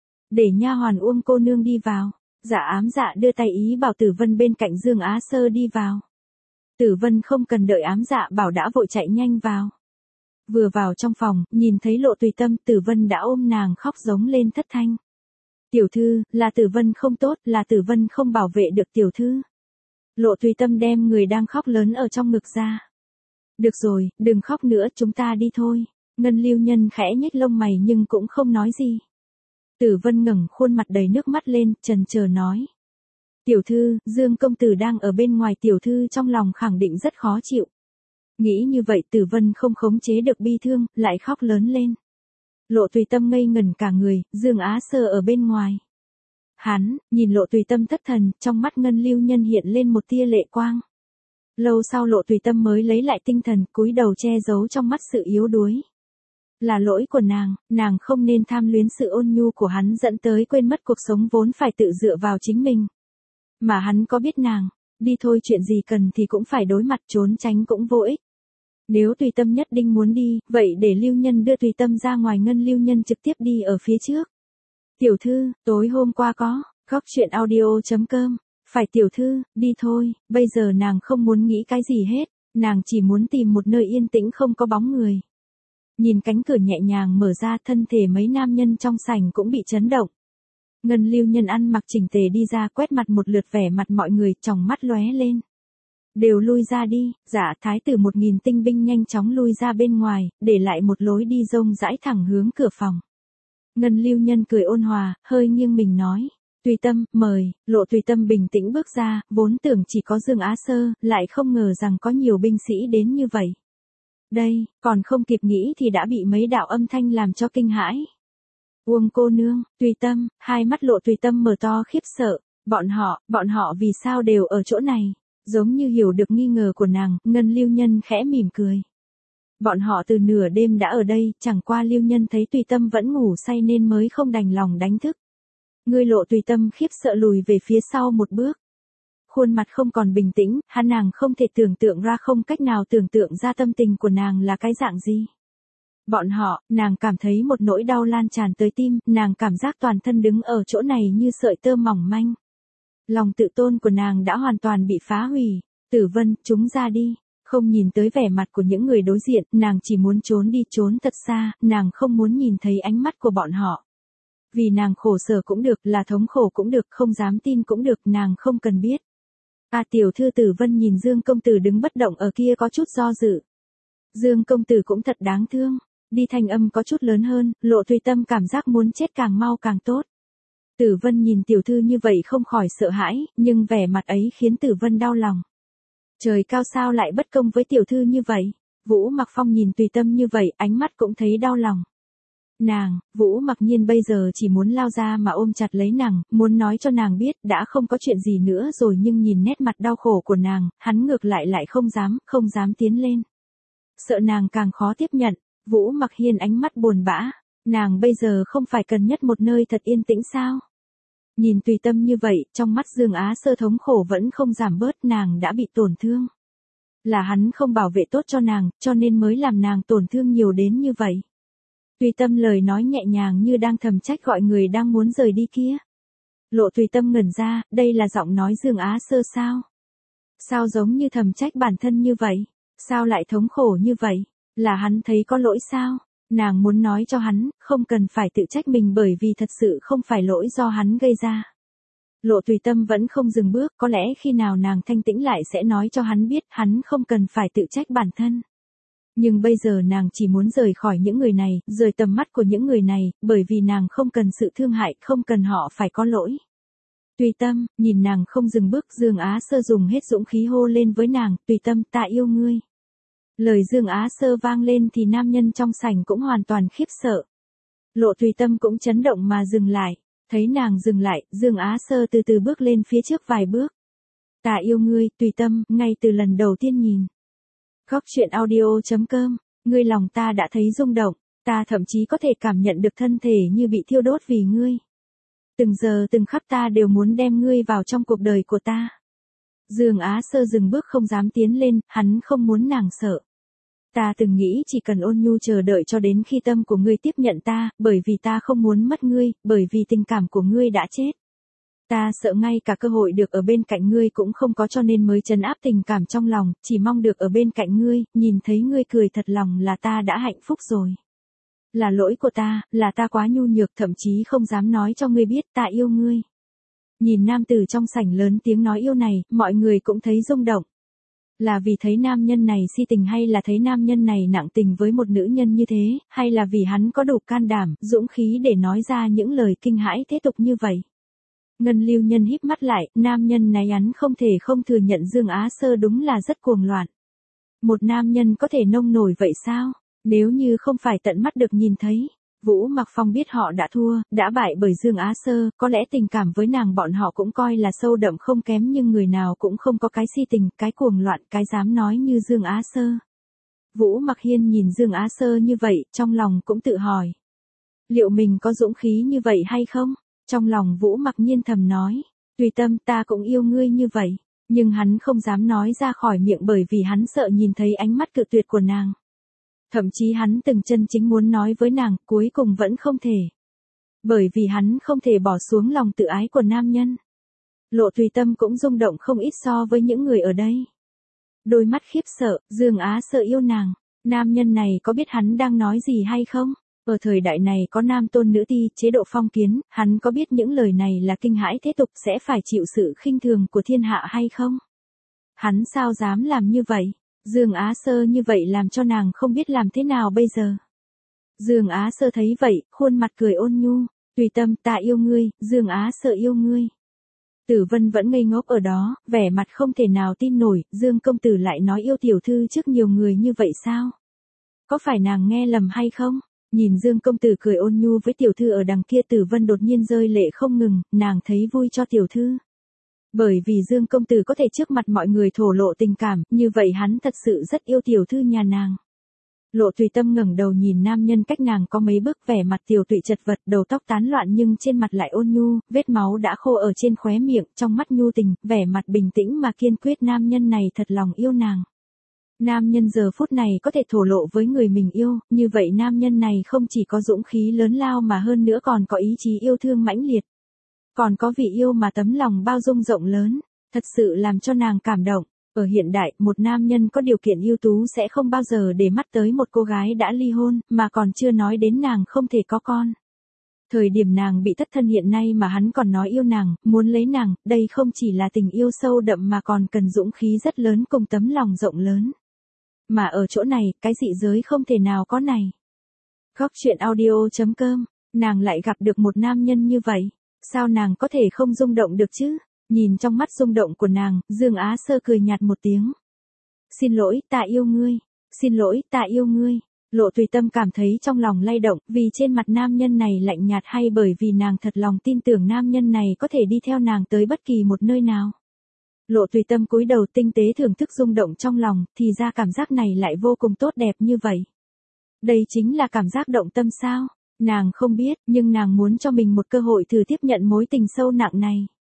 Để nha hoàn Uông cô nương đi vào. Dạ Ám Dạ đưa tay ý bảo Tử Vân bên cạnh Dương Á Sơ đi vào. Tử Vân không cần đợi Ám Dạ bảo đã vội chạy nhanh vào. Vừa vào trong phòng, nhìn thấy Lộ Tùy Tâm, Tử Vân đã ôm nàng khóc giống lên thất thanh. Tiểu thư, là Tử Vân không tốt, là Tử Vân không bảo vệ được tiểu thư. Lộ Tùy Tâm đem người đang khóc lớn ở trong ngực ra. Được rồi, đừng khóc nữa, chúng ta đi thôi. Ngân Lưu Nhân khẽ nhếch lông mày nhưng cũng không nói gì. Tử Vân ngẩng khuôn mặt đầy nước mắt lên, chần chờ nói. Tiểu thư, Dương công tử đang ở bên ngoài, tiểu thư trong lòng khẳng định rất khó chịu. Nghĩ như vậy Tử Vân không khống chế được bi thương, lại khóc lớn lên. Lộ Tùy Tâm ngây ngẩn cả người, Dương Á Sơ ở bên ngoài. Hắn, nhìn Lộ Tùy Tâm thất thần, trong mắt Ngân Lưu Nhân hiện lên một tia lệ quang. Lâu sau Lộ Tùy Tâm mới lấy lại tinh thần, cúi đầu che giấu trong mắt sự yếu đuối. Là lỗi của nàng, nàng không nên tham luyến sự ôn nhu của hắn dẫn tới quên mất cuộc sống vốn phải tự dựa vào chính mình. Mà hắn có biết nàng, đi thôi, chuyện gì cần thì cũng phải đối mặt, trốn tránh cũng vô ích. Nếu Tùy Tâm nhất định muốn đi, vậy để Lưu Nhân đưa Tùy Tâm ra ngoài. Ngân Lưu Nhân trực tiếp đi ở phía trước. Tiểu thư, tối hôm qua có, góc chuyện audio chấm com. Phải tiểu thư, đi thôi, bây giờ nàng không muốn nghĩ cái gì hết, nàng chỉ muốn tìm một nơi yên tĩnh không có bóng người. Nhìn cánh cửa nhẹ nhàng mở ra, thân thể mấy nam nhân trong sảnh cũng bị chấn động. Ngân Lưu Nhân ăn mặc chỉnh tề đi ra, quét mặt một lượt, vẻ mặt mọi người tròng mắt lóe lên. Đều lui ra đi. Dạ thái tử một nghìn tinh binh nhanh chóng lui ra bên ngoài, để lại một lối đi rông rãi thẳng hướng cửa phòng. Ngân Lưu Nhân cười ôn hòa, hơi nghiêng mình nói. Tùy Tâm, mời. Lộ Tùy Tâm bình tĩnh bước ra, vốn tưởng chỉ có Dương Á Sơ, lại không ngờ rằng có nhiều binh sĩ đến như vậy. Đây, còn không kịp nghĩ thì đã bị mấy đạo âm thanh làm cho kinh hãi. Uông cô nương, Tùy Tâm, hai mắt Lộ Tùy Tâm mở to khiếp sợ. Bọn họ, bọn họ vì sao đều ở chỗ này? Giống như hiểu được nghi ngờ của nàng, Ngân Lưu Nhân khẽ mỉm cười. Bọn họ từ nửa đêm đã ở đây, chẳng qua Lưu Nhân thấy Tùy Tâm vẫn ngủ say nên mới không đành lòng đánh thức. Ngươi. Lộ Tùy Tâm khiếp sợ lùi về phía sau một bước. Khuôn mặt không còn bình tĩnh, hắn nàng không thể tưởng tượng ra, không cách nào tưởng tượng ra tâm tình của nàng là cái dạng gì. Bọn họ, nàng cảm thấy một nỗi đau lan tràn tới tim, nàng cảm giác toàn thân đứng ở chỗ này như sợi tơ mỏng manh. Lòng tự tôn của nàng đã hoàn toàn bị phá hủy. Tử Vân, chúng ra đi. Không nhìn tới vẻ mặt của những người đối diện, nàng chỉ muốn trốn đi, trốn thật xa, nàng không muốn nhìn thấy ánh mắt của bọn họ. Vì nàng khổ sở cũng được, là thống khổ cũng được, không dám tin cũng được, nàng không cần biết. À tiểu thư. Tử Vân nhìn Dương công tử đứng bất động ở kia có chút do dự. Dương công tử cũng thật đáng thương. Đi, thanh âm có chút lớn hơn, Lộ Tùy Tâm cảm giác muốn chết càng mau càng tốt. Tử Vân nhìn tiểu thư như vậy không khỏi sợ hãi, nhưng vẻ mặt ấy khiến Tử Vân đau lòng. Trời cao, sao lại bất công với tiểu thư như vậy? Vũ Mặc Phong nhìn Tùy Tâm như vậy, ánh mắt cũng thấy đau lòng. Nàng, Vũ Mặc Nhiên bây giờ chỉ muốn lao ra mà ôm chặt lấy nàng, muốn nói cho nàng biết đã không có chuyện gì nữa rồi, nhưng nhìn nét mặt đau khổ của nàng, hắn ngược lại lại không dám, không dám tiến lên. Sợ nàng càng khó tiếp nhận. Vũ Mặc Hiên ánh mắt buồn bã. Nàng bây giờ không phải cần nhất một nơi thật yên tĩnh sao? Nhìn Tùy Tâm như vậy, trong mắt Dương Á Sơ thống khổ vẫn không giảm bớt, nàng đã bị tổn thương. Là hắn không bảo vệ tốt cho nàng, cho nên mới làm nàng tổn thương nhiều đến như vậy. Tùy Tâm lời nói nhẹ nhàng như đang thầm trách gọi người đang muốn rời đi kia. Lộ Tùy Tâm ngẩn ra, đây là giọng nói Dương Á Sơ sao? Sao giống như thầm trách bản thân như vậy? Sao lại thống khổ như vậy? Là hắn thấy có lỗi sao? Nàng muốn nói cho hắn, không cần phải tự trách mình bởi vì thật sự không phải lỗi do hắn gây ra. Lộ Tùy Tâm vẫn không dừng bước, có lẽ khi nào nàng thanh tĩnh lại sẽ nói cho hắn biết hắn không cần phải tự trách bản thân. Nhưng bây giờ nàng chỉ muốn rời khỏi những người này, rời tầm mắt của những người này, bởi vì nàng không cần sự thương hại, không cần họ phải có lỗi. Tùy Tâm, nhìn nàng không dừng bước, Dương Á Sơ dùng hết dũng khí hô lên với nàng, Tùy Tâm, ta yêu ngươi. Lời Dương Á Sơ vang lên thì nam nhân trong sảnh cũng hoàn toàn khiếp sợ. Lộ Tùy Tâm cũng chấn động mà dừng lại, thấy nàng dừng lại, Dương Á Sơ từ từ bước lên phía trước vài bước. Ta yêu ngươi, Tùy Tâm, ngay từ lần đầu tiên nhìn. Góc truyện audio chấm com, ngươi lòng ta đã thấy rung động, ta thậm chí có thể cảm nhận được thân thể như bị thiêu đốt vì ngươi. Từng giờ từng khắc ta đều muốn đem ngươi vào trong cuộc đời của ta. Dương Á Sơ dừng bước không dám tiến lên, hắn không muốn nàng sợ. Ta từng nghĩ chỉ cần ôn nhu chờ đợi cho đến khi tâm của ngươi tiếp nhận ta, bởi vì ta không muốn mất ngươi, bởi vì tình cảm của ngươi đã chết. Ta sợ ngay cả cơ hội được ở bên cạnh ngươi cũng không có cho nên mới trấn áp tình cảm trong lòng, chỉ mong được ở bên cạnh ngươi, nhìn thấy ngươi cười thật lòng là ta đã hạnh phúc rồi. Là lỗi của ta, là ta quá nhu nhược thậm chí không dám nói cho ngươi biết ta yêu ngươi. Nhìn nam tử trong sảnh lớn tiếng nói yêu này, mọi người cũng thấy rung động. Là vì thấy nam nhân này si tình hay là thấy nam nhân này nặng tình với một nữ nhân như thế, hay là vì hắn có đủ can đảm, dũng khí để nói ra những lời kinh hãi thế tục như vậy. Ngân Lưu Nhân híp mắt lại, nam nhân này hắn không thể không thừa nhận Dương Á Sơ đúng là rất cuồng loạn. Một nam nhân có thể nông nổi vậy sao? Nếu như không phải tận mắt được nhìn thấy, Vũ Mặc Phong biết họ đã thua, đã bại bởi Dương Á Sơ, có lẽ tình cảm với nàng bọn họ cũng coi là sâu đậm không kém nhưng người nào cũng không có cái si tình, cái cuồng loạn, cái dám nói như Dương Á Sơ. Vũ Mặc Hiên nhìn Dương Á Sơ như vậy, trong lòng cũng tự hỏi. Liệu mình có dũng khí như vậy hay không? Trong lòng Vũ Mặc Nhiên thầm nói, Tùy Tâm ta cũng yêu ngươi như vậy, nhưng hắn không dám nói ra khỏi miệng bởi vì hắn sợ nhìn thấy ánh mắt cự tuyệt của nàng. Thậm chí hắn từng chân chính muốn nói với nàng, cuối cùng vẫn không thể. Bởi vì hắn không thể bỏ xuống lòng tự ái của nam nhân. Lộ Tùy Tâm cũng rung động không ít so với những người ở đây. Đôi mắt khiếp sợ, Dương Á Sợ yêu nàng, nam nhân này có biết hắn đang nói gì hay không? Ở thời đại này có nam tôn nữ ti, chế độ phong kiến, hắn có biết những lời này là kinh hãi thế tục sẽ phải chịu sự khinh thường của thiên hạ hay không? Hắn sao dám làm như vậy? Dương Á Sơ như vậy làm cho nàng không biết làm thế nào bây giờ. Dương Á Sơ thấy vậy, khuôn mặt cười ôn nhu, Tùy Tâm ta yêu ngươi, Dương Á Sơ yêu ngươi. Tử Vân vẫn ngây ngốc ở đó, vẻ mặt không thể nào tin nổi, Dương công tử lại nói yêu tiểu thư trước nhiều người như vậy sao? Có phải nàng nghe lầm hay không? Nhìn Dương công tử cười ôn nhu với tiểu thư ở đằng kia Tử Vân đột nhiên rơi lệ không ngừng, nàng thấy vui cho tiểu thư. Bởi vì Dương công tử có thể trước mặt mọi người thổ lộ tình cảm, như vậy hắn thật sự rất yêu tiểu thư nhà nàng. Lộ Tùy Tâm ngẩng đầu nhìn nam nhân cách nàng có mấy bước, vẻ mặt tiểu tụy chật vật, đầu tóc tán loạn nhưng trên mặt lại ôn nhu, vết máu đã khô ở trên khóe miệng, trong mắt nhu tình, vẻ mặt bình tĩnh mà kiên quyết nam nhân này thật lòng yêu nàng. Nam nhân giờ phút này có thể thổ lộ với người mình yêu, như vậy nam nhân này không chỉ có dũng khí lớn lao mà hơn nữa còn có ý chí yêu thương mãnh liệt. Còn có vị yêu mà tấm lòng bao dung rộng lớn, thật sự làm cho nàng cảm động. Ở hiện đại, một nam nhân có điều kiện ưu tú sẽ không bao giờ để mắt tới một cô gái đã ly hôn, mà còn chưa nói đến nàng không thể có con. Thời điểm nàng bị thất thân hiện nay mà hắn còn nói yêu nàng, muốn lấy nàng, đây không chỉ là tình yêu sâu đậm mà còn cần dũng khí rất lớn cùng tấm lòng rộng lớn. Mà ở chỗ này, cái dị giới không thể nào có này. Góc truyện audio chấm com, nàng lại gặp được một nam nhân như vậy. Sao nàng có thể không rung động được chứ? Nhìn trong mắt rung động của nàng, Dương Á Sơ cười nhạt một tiếng. Xin lỗi, ta yêu ngươi. Xin lỗi, ta yêu ngươi. Lộ Tùy Tâm cảm thấy trong lòng lay động, vì trên mặt nam nhân này lạnh nhạt hay bởi vì nàng thật lòng tin tưởng nam nhân này có thể đi theo nàng tới bất kỳ một nơi nào. Lộ Tùy Tâm cúi đầu tinh tế thưởng thức rung động trong lòng, thì ra cảm giác này lại vô cùng tốt đẹp như vậy. Đây chính là cảm giác động tâm sao? Nàng không biết, nhưng nàng muốn cho mình một cơ hội thử tiếp nhận mối tình sâu nặng này.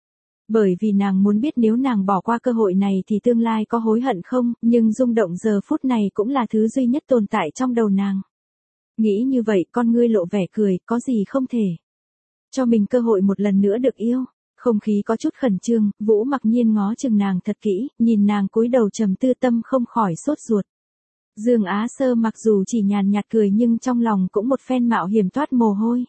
Bởi vì nàng muốn biết nếu nàng bỏ qua cơ hội này thì tương lai có hối hận không, nhưng rung động giờ phút này cũng là thứ duy nhất tồn tại trong đầu nàng. Nghĩ như vậy, con ngươi lộ vẻ cười, có gì không thể. Cho mình cơ hội một lần nữa được yêu. Không khí có chút khẩn trương, Vũ Mặc Nhiên ngó chừng nàng thật kỹ, nhìn nàng cúi đầu trầm tư tâm không khỏi sốt ruột. Dương Á Sơ mặc dù chỉ nhàn nhạt cười nhưng trong lòng cũng một phen mạo hiểm toát mồ hôi.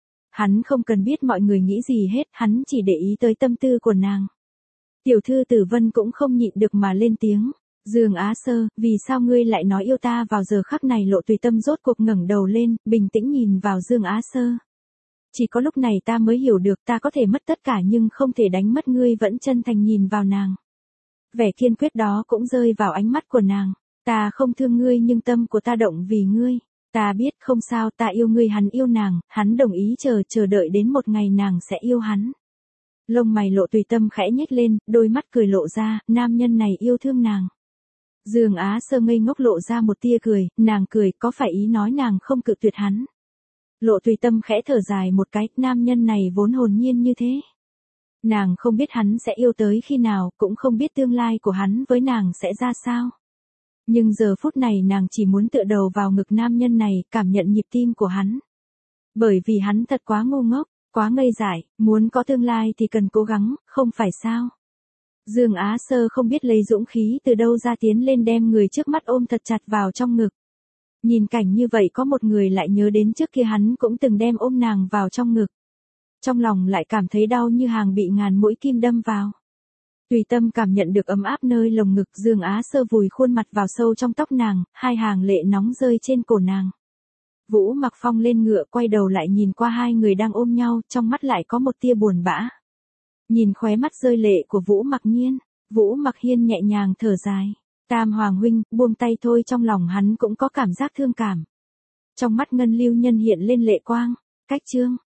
Hắn không cần biết mọi người nghĩ gì hết, hắn chỉ để ý tới tâm tư của nàng. Tiểu thư Tử Vân cũng không nhịn được mà lên tiếng. Dương Á Sơ, vì sao ngươi lại nói yêu ta vào giờ khắc này? Lộ Tùy Tâm rốt cuộc ngẩng đầu lên, bình tĩnh nhìn vào Dương Á Sơ. Chỉ có lúc này ta mới hiểu được ta có thể mất tất cả nhưng không thể đánh mất ngươi. Vẫn chân thành nhìn vào nàng. Vẻ kiên quyết đó cũng rơi vào ánh mắt của nàng. Ta không thương ngươi nhưng tâm của ta động vì ngươi. Ta biết không sao, ta yêu ngươi. Hắn yêu nàng, hắn đồng ý chờ chờ đợi đến một ngày nàng sẽ yêu hắn. Lông mày Lộ Tùy Tâm khẽ nhếch lên, đôi mắt cười lộ ra, nam nhân này yêu thương nàng. Dương Á Sơ ngây ngốc lộ ra một tia cười, nàng cười có phải ý nói nàng không cự tuyệt hắn. Lộ Tùy Tâm khẽ thở dài một cái, nam nhân này vốn hồn nhiên như thế. Nàng không biết hắn sẽ yêu tới khi nào, cũng không biết tương lai của hắn với nàng sẽ ra sao. Nhưng giờ phút này nàng chỉ muốn tựa đầu vào ngực nam nhân này, cảm nhận nhịp tim của hắn. Bởi vì hắn thật quá ngu ngốc, quá ngây dại, muốn có tương lai thì cần cố gắng, không phải sao. Dương Á Sơ không biết lấy dũng khí từ đâu ra tiến lên đem người trước mắt ôm thật chặt vào trong ngực. Nhìn cảnh như vậy có một người lại nhớ đến trước kia hắn cũng từng đem ôm nàng vào trong ngực. Trong lòng lại cảm thấy đau như hàng bị ngàn mũi kim đâm vào. Tùy Tâm cảm nhận được ấm áp nơi lồng ngực. Dương Á Sơ vùi khuôn mặt vào sâu trong tóc nàng, hai hàng lệ nóng rơi trên cổ nàng. Vũ Mặc Phong lên ngựa quay đầu lại nhìn qua hai người đang ôm nhau, trong mắt lại có một tia buồn bã. Nhìn khóe mắt rơi lệ của Vũ Mặc Nhiên, Vũ Mặc Hiên nhẹ nhàng thở dài. Tam Hoàng huynh, buông tay thôi. Trong lòng hắn cũng có cảm giác thương cảm. Trong mắt Ngân Lưu Nhân hiện lên lệ quang. Cách chương